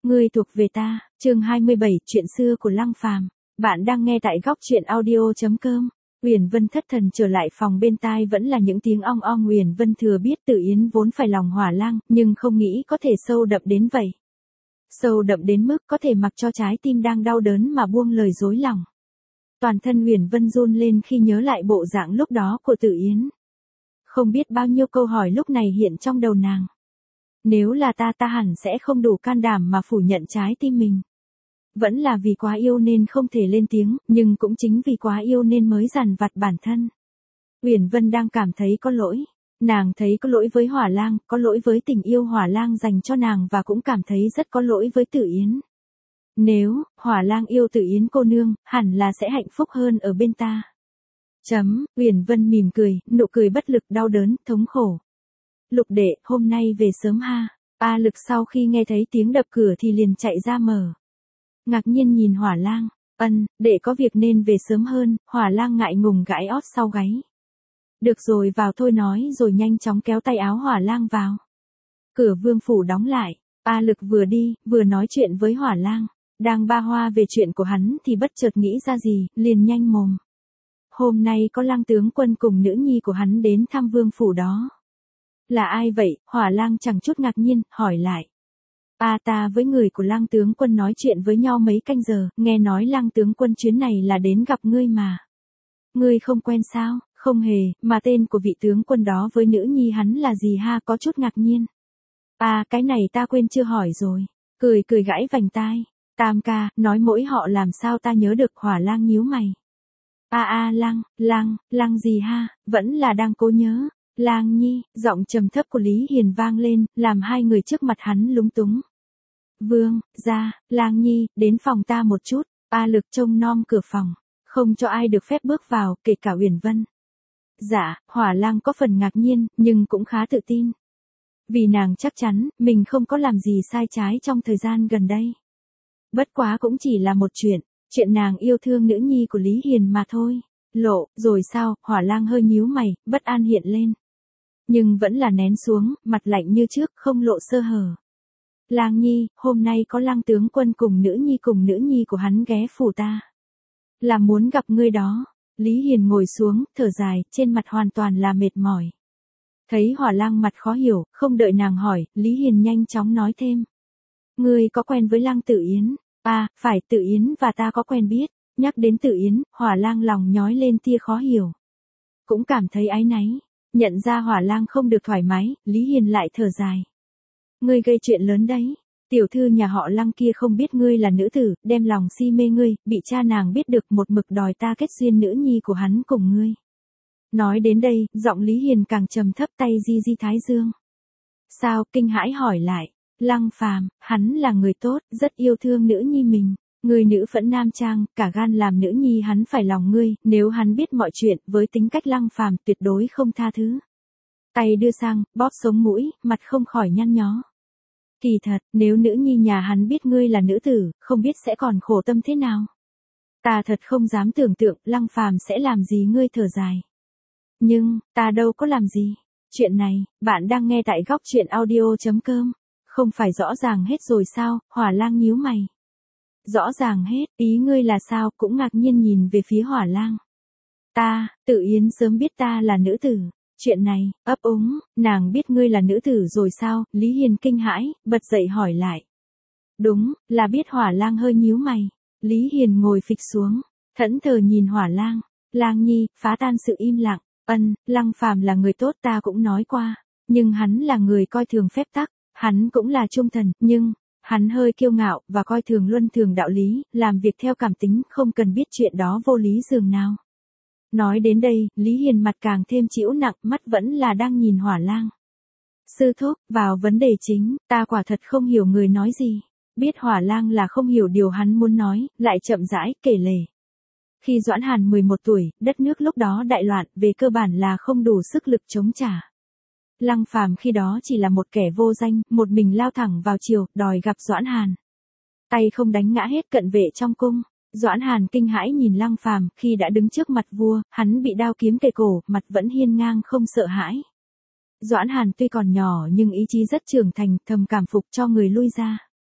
Ngươi thuộc về ta, chương 27, chuyện xưa của Lăng Phàm. Bạn đang nghe tại góc truyện audio.com. Uyển Vân thất thần trở lại phòng, bên tai vẫn là những tiếng ong ong. Uyển Vân thừa biết Tử Yến vốn phải lòng Hỏa Lang, nhưng không nghĩ có thể sâu đậm đến vậy. Sâu đậm đến mức có thể mặc cho trái tim đang đau đớn mà buông lời dối lòng. Toàn thân Uyển Vân run lên khi nhớ lại bộ dạng lúc đó của Tử Yến. Không biết bao nhiêu câu hỏi lúc này hiện trong đầu nàng. Nếu là ta hẳn sẽ không đủ can đảm mà phủ nhận trái tim mình. Vẫn là vì quá yêu nên không thể lên tiếng, nhưng cũng chính vì quá yêu nên mới dằn vặt bản thân. Uyển Vân đang cảm thấy có lỗi. Nàng thấy có lỗi với Hỏa Lang, có lỗi với tình yêu Hỏa Lang dành cho nàng và cũng cảm thấy rất có lỗi với Tử Yến. Nếu Hỏa Lang yêu Tử Yến cô nương, hẳn là sẽ hạnh phúc hơn ở bên ta. Uyển Vân mỉm cười, nụ cười bất lực, đau đớn, thống khổ. Lục đệ, hôm nay về sớm ha. A Lực sau khi nghe thấy tiếng đập cửa thì liền chạy ra mở. Ngạc nhiên nhìn Hỏa Lang. Đệ có việc nên về sớm hơn. Hỏa Lang ngại ngùng gãi ót sau gáy. Được rồi, vào thôi, nói rồi nhanh chóng kéo tay áo Hỏa Lang vào. Cửa vương phủ đóng lại. A Lực vừa đi, vừa nói chuyện với Hỏa Lang. Đang ba hoa về chuyện của hắn thì bất chợt nghĩ ra gì, liền nhanh mồm. Hôm nay có Lăng tướng quân cùng nữ nhi của hắn đến thăm vương phủ đó. Là ai vậy? Hỏa Lang chẳng chút ngạc nhiên, hỏi lại. Ta với người của Lăng tướng quân nói chuyện với nhau mấy canh giờ, nghe nói Lăng tướng quân chuyến này là đến gặp ngươi mà. Ngươi không quen sao? Không hề, mà tên của vị tướng quân đó với nữ nhi hắn là gì ha? Có chút ngạc nhiên. Cái này ta quên chưa hỏi rồi. Cười gãi vành tai. Tam ca, nói mỗi họ làm sao ta nhớ được. Hỏa Lang nhíu mày. Lăng gì ha? Vẫn là đang cố nhớ. Lang nhi, giọng trầm thấp của Lý Hiền vang lên, làm hai người trước mặt hắn lúng túng. Vương, ra, Lang nhi, đến phòng ta một chút. A Lực trông nom cửa phòng, không cho ai được phép bước vào, kể cả Uyển Vân. Dạ, Hỏa Lang có phần ngạc nhiên, nhưng cũng khá tự tin. Vì nàng chắc chắn, mình không có làm gì sai trái trong thời gian gần đây. Bất quá cũng chỉ là một chuyện nàng yêu thương nữ nhi của Lý Hiền mà thôi. Lộ, rồi sao? Hỏa Lang hơi nhíu mày, bất an hiện lên. Nhưng vẫn là nén xuống, mặt lạnh như trước, không lộ sơ hở. Lang nhi, hôm nay có Lăng tướng quân cùng nữ nhi của hắn ghé phủ ta. Là muốn gặp ngươi đó. Lý Hiền ngồi xuống, thở dài, trên mặt hoàn toàn là mệt mỏi. Thấy Hỏa Lang mặt khó hiểu, không đợi nàng hỏi, Lý Hiền nhanh chóng nói thêm. Ngươi có quen với Lăng Tử Yến? Phải, Tử Yến và ta có quen biết. Nhắc đến Tử Yến, Hỏa Lang lòng nhói lên tia khó hiểu. Cũng cảm thấy áy náy. Nhận ra Hỏa Lang không được thoải mái, Lý Hiền lại thở dài. Ngươi gây chuyện lớn đấy. Tiểu thư nhà họ Lăng kia không biết ngươi là nữ tử, đem lòng si mê ngươi, bị cha nàng biết được một mực đòi ta kết duyên nữ nhi của hắn cùng ngươi. Nói đến đây, giọng Lý Hiền càng trầm thấp, tay di thái dương. Sao? Kinh hãi hỏi lại. Lăng Phàm, hắn là người tốt, rất yêu thương nữ nhi mình. Người nữ phẫn nam trang, cả gan làm nữ nhi hắn phải lòng ngươi, nếu hắn biết mọi chuyện, với tính cách Lăng Phàm tuyệt đối không tha thứ. Tay đưa sang, bóp sống mũi, mặt không khỏi nhăn nhó. Kỳ thật, nếu nữ nhi nhà hắn biết ngươi là nữ tử, không biết sẽ còn khổ tâm thế nào. Ta thật không dám tưởng tượng, Lăng Phàm sẽ làm gì. Ngươi thở dài. Nhưng, ta đâu có làm gì. Chuyện này, bạn đang nghe tại góc truyện audio.com. Không phải rõ ràng hết rồi sao? Hỏa Lang nhíu mày. Rõ ràng hết, ý ngươi là sao? Cũng ngạc nhiên nhìn về phía Hỏa Lang. Tử Yến sớm biết ta là nữ tử. Chuyện này, ấp úng, nàng biết ngươi là nữ tử rồi sao? Lý Hiền kinh hãi, bật dậy hỏi lại. Đúng, là biết. Hỏa Lang hơi nhíu mày. Lý Hiền ngồi phịch xuống, thẫn thờ nhìn Hỏa Lang. Lang nhi, phá tan sự im lặng. Lăng Phàm là người tốt, ta cũng nói qua. Nhưng hắn là người coi thường phép tắc. Hắn cũng là trung thần, nhưng hắn hơi kiêu ngạo và coi thường luân thường đạo lý, làm việc theo cảm tính, không cần biết chuyện đó vô lý dường nào. Nói đến đây, Lý Hiền mặt càng thêm chịu nặng, mắt vẫn là đang nhìn Hỏa Lang. Sư thúc, vào vấn đề chính, ta quả thật không hiểu người nói gì. Biết Hỏa Lang là không hiểu điều hắn muốn nói, lại chậm rãi kể lể. Khi Doãn Hàn 11 tuổi, đất nước lúc đó đại loạn, về cơ bản là không đủ sức lực chống trả. Lăng Phàm khi đó chỉ là một kẻ vô danh, một mình lao thẳng vào triều, đòi gặp Doãn Hàn. Tay không đánh ngã hết cận vệ trong cung. Doãn Hàn kinh hãi nhìn Lăng Phàm, khi đã đứng trước mặt vua, hắn bị đao kiếm kề cổ, mặt vẫn hiên ngang không sợ hãi. Doãn Hàn tuy còn nhỏ nhưng ý chí rất trưởng thành, thầm cảm phục cho người lui ra.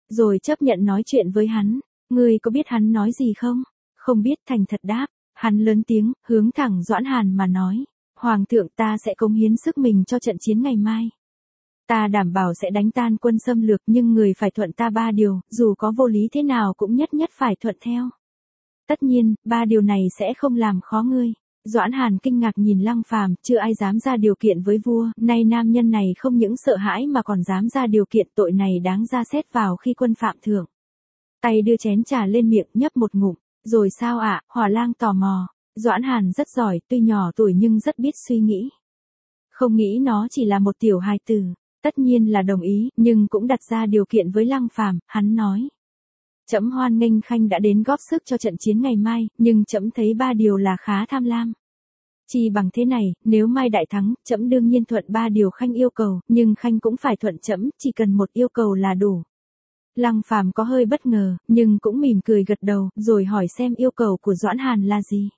rồi chấp nhận nói chuyện với hắn. Ngươi có biết hắn nói gì không? Không biết, thành thật đáp. Hắn lớn tiếng, hướng thẳng Doãn Hàn mà nói. Hoàng thượng, ta sẽ cống hiến sức mình cho trận chiến ngày mai. Ta đảm bảo sẽ đánh tan quân xâm lược, nhưng người phải thuận ta 3 điều, dù có vô lý thế nào cũng nhất nhất phải thuận theo. Tất nhiên, 3 điều này sẽ không làm khó ngươi. Doãn Hàn kinh ngạc nhìn Lăng Phàm, chưa ai dám ra điều kiện với vua, nay nam nhân này không những sợ hãi mà còn dám ra điều kiện, tội này đáng ra xét vào khi quân phạm thượng. Tay đưa chén trà lên miệng nhấp một ngụm, rồi sao ạ? Hỏa Lang tò mò. Doãn Hàn rất giỏi, tuy nhỏ tuổi nhưng rất biết suy nghĩ. Không nghĩ nó chỉ là một tiểu hài tử, tất nhiên là đồng ý, nhưng cũng đặt ra điều kiện với Lăng Phàm, hắn nói. Trẫm hoan nghênh Khanh đã đến góp sức cho trận chiến ngày mai, nhưng trẫm thấy 3 điều là khá tham lam. Chỉ bằng thế này, nếu mai đại thắng, trẫm đương nhiên thuận 3 điều Khanh yêu cầu, nhưng Khanh cũng phải thuận trẫm, chỉ cần một yêu cầu là đủ. Lăng Phàm có hơi bất ngờ, nhưng cũng mỉm cười gật đầu, rồi hỏi xem yêu cầu của Doãn Hàn là gì.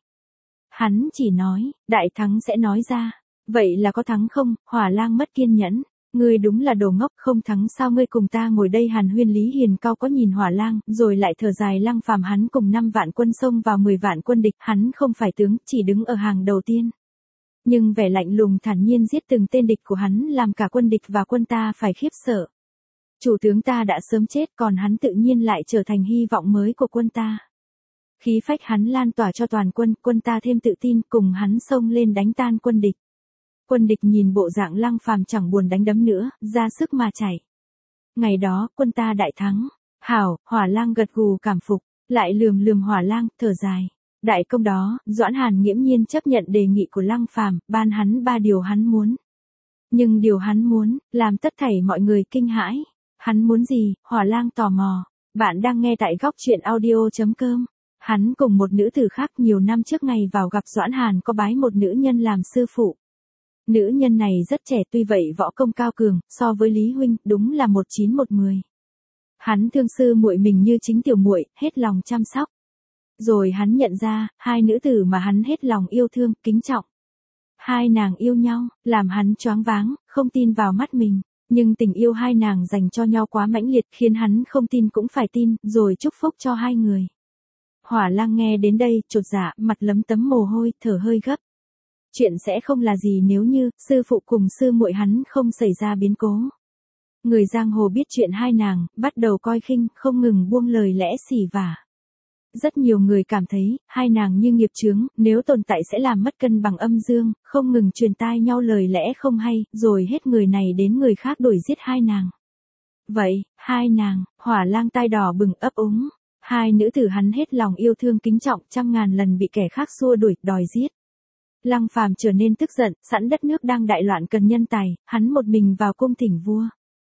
Hắn chỉ nói, đại thắng sẽ nói ra. Vậy là có thắng không? Hỏa Lang mất kiên nhẫn. Ngươi đúng là đồ ngốc, không thắng sao ngươi cùng ta ngồi đây hàn huyên. Lý Hiền cao có nhìn Hỏa Lang, rồi lại thở dài. Lăng Phàm hắn cùng 5 vạn quân xông vào 10 vạn quân địch, hắn không phải tướng, chỉ đứng ở hàng đầu tiên. Nhưng vẻ lạnh lùng thản nhiên giết từng tên địch của hắn làm cả quân địch và quân ta phải khiếp sợ. Chủ tướng ta đã sớm chết, còn hắn tự nhiên lại trở thành hy vọng mới của quân ta. Khí phách hắn lan tỏa cho toàn quân, quân ta thêm tự tin, cùng hắn xông lên đánh tan quân địch. Quân địch nhìn bộ dạng Lăng Phàm chẳng buồn đánh đấm nữa, ra sức mà chạy. Ngày đó, quân ta đại thắng. Hảo, Hỏa Lang gật gù cảm phục, lại lườm Hỏa Lang, thở dài. Đại công đó, Doãn Hàn nghiễm nhiên chấp nhận đề nghị của Lăng Phàm, ban hắn 3 điều hắn muốn. Nhưng điều hắn muốn, làm tất thảy mọi người kinh hãi. Hắn muốn gì? Hỏa Lang tò mò. Bạn đang nghe tại góc truyện audio.com. Hắn cùng một nữ tử khác nhiều năm trước ngày vào gặp Doãn Hàn có bái một nữ nhân làm sư phụ. Nữ nhân này rất trẻ, tuy vậy võ công cao cường, so với Lý huynh, đúng là 1-9-1-10. Hắn thương sư muội mình như chính tiểu muội, hết lòng chăm sóc. Rồi hắn nhận ra, 2 nữ tử mà hắn hết lòng yêu thương, kính trọng. 2 nàng yêu nhau, làm hắn choáng váng, không tin vào mắt mình. Nhưng tình yêu 2 nàng dành cho nhau quá mãnh liệt, khiến hắn không tin cũng phải tin, rồi chúc phúc cho 2 người. Hỏa Lang nghe đến đây, chột dạ, mặt lấm tấm mồ hôi, thở hơi gấp. Chuyện sẽ không là gì nếu như, sư phụ cùng sư muội hắn không xảy ra biến cố. Người giang hồ biết chuyện 2 nàng, bắt đầu coi khinh, không ngừng buông lời lẽ xỉ vả. Rất nhiều người cảm thấy, 2 nàng như nghiệp chướng, nếu tồn tại sẽ làm mất cân bằng âm dương, không ngừng truyền tai nhau lời lẽ không hay, rồi hết người này đến người khác đuổi giết 2 nàng. Vậy, 2 nàng, Hỏa Lang tai đỏ bừng ấp úng. 2 nữ tử hắn hết lòng yêu thương kính trọng, trăm ngàn lần bị kẻ khác xua đuổi, đòi giết. Lăng Phàm trở nên tức giận, sẵn đất nước đang đại loạn cần nhân tài, hắn một mình vào cung thỉnh vua.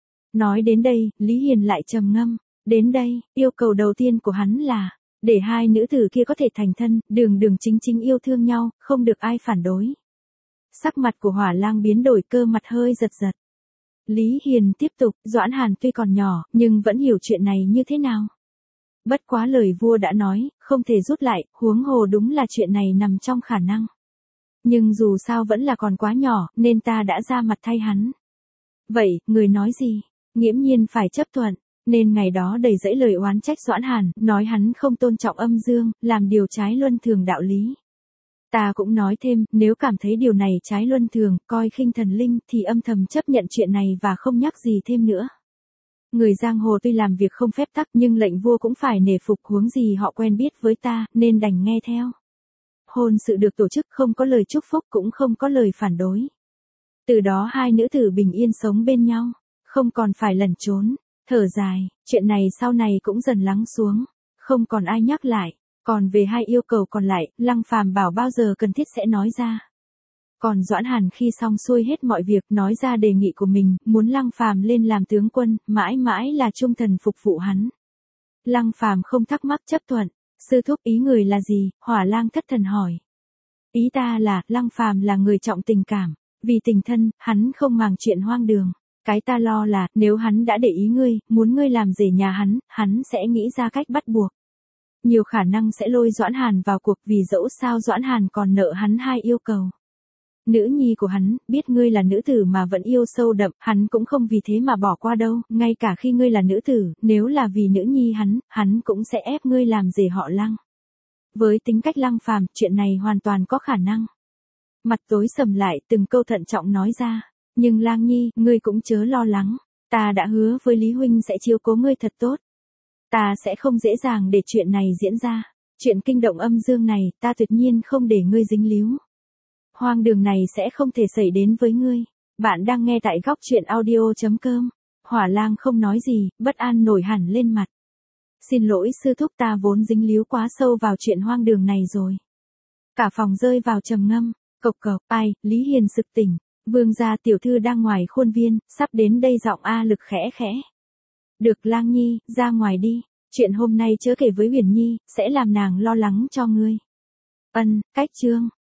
Nói đến đây, Lý Hiền lại trầm ngâm. Đến đây, yêu cầu đầu tiên của hắn là, để 2 nữ tử kia có thể thành thân, đường chính chính yêu thương nhau, không được ai phản đối. Sắc mặt của Hỏa Lang biến đổi, cơ mặt hơi giật giật. Lý Hiền tiếp tục, Doãn Hàn tuy còn nhỏ, nhưng vẫn hiểu chuyện này như thế nào. Bất quá lời vua đã nói, không thể rút lại, huống hồ đúng là chuyện này nằm trong khả năng. Nhưng dù sao vẫn là còn quá nhỏ, nên ta đã ra mặt thay hắn. Vậy, người nói gì? Nghiễm nhiên phải chấp thuận, nên ngày đó đầy dẫy lời oán trách Doãn Hàn, nói hắn không tôn trọng âm dương, làm điều trái luân thường đạo lý. Ta cũng nói thêm, nếu cảm thấy điều này trái luân thường, coi khinh thần linh, thì âm thầm chấp nhận chuyện này và không nhắc gì thêm nữa. Người giang hồ tuy làm việc không phép tắc nhưng lệnh vua cũng phải nể phục, huống gì họ quen biết với ta, nên đành nghe theo. Hôn sự được tổ chức, không có lời chúc phúc cũng không có lời phản đối. Từ đó 2 nữ tử bình yên sống bên nhau, không còn phải lẩn trốn, thở dài, chuyện này sau này cũng dần lắng xuống, không còn ai nhắc lại. Còn về 2 yêu cầu còn lại, Lăng Phàm bảo bao giờ cần thiết sẽ nói ra. Còn Doãn Hàn khi xong xuôi hết mọi việc, nói ra đề nghị của mình, muốn Lăng Phàm lên làm tướng quân, mãi mãi là trung thần phục vụ hắn. Lăng Phàm không thắc mắc chấp thuận. Sư thúc, ý người là gì? Hỏa Lang thất thần hỏi. Ý ta là, Lăng Phàm là người trọng tình cảm, vì tình thân, hắn không màng chuyện hoang đường. Cái ta lo là, nếu hắn đã để ý ngươi, muốn ngươi làm rể nhà hắn sẽ nghĩ ra cách bắt buộc. Nhiều khả năng sẽ lôi Doãn Hàn vào cuộc, vì dẫu sao Doãn Hàn còn nợ hắn 2 yêu cầu. Nữ nhi của hắn, biết ngươi là nữ tử mà vẫn yêu sâu đậm, hắn cũng không vì thế mà bỏ qua đâu, ngay cả khi ngươi là nữ tử, nếu là vì nữ nhi hắn cũng sẽ ép ngươi làm rể họ Lăng. Với tính cách Lăng Phàm, chuyện này hoàn toàn có khả năng. Mặt tối sầm lại, từng câu thận trọng nói ra. Nhưng Lang Nhi, ngươi cũng chớ lo lắng. Ta đã hứa với Lý Huynh sẽ chiếu cố ngươi thật tốt. Ta sẽ không dễ dàng để chuyện này diễn ra. Chuyện kinh động âm dương này, ta tuyệt nhiên không để ngươi dính líu. Hoang đường này sẽ không thể xảy đến với ngươi. Bạn đang nghe tại góc truyện audio.com. Hỏa Lang không nói gì, bất an nổi hẳn lên mặt. Xin lỗi sư thúc, ta vốn dính líu quá sâu vào chuyện hoang đường này rồi. Cả phòng rơi vào trầm ngâm. Cộc cộc, ai, Lý Hiền sực tỉnh. Vương gia tiểu thư đang ngoài khuôn viên, sắp đến đây, giọng A Lực khẽ khẽ. Được Lang Nhi, ra ngoài đi. Chuyện hôm nay chớ kể với Huyền Nhi, sẽ làm nàng lo lắng cho ngươi. Ân, cách chương.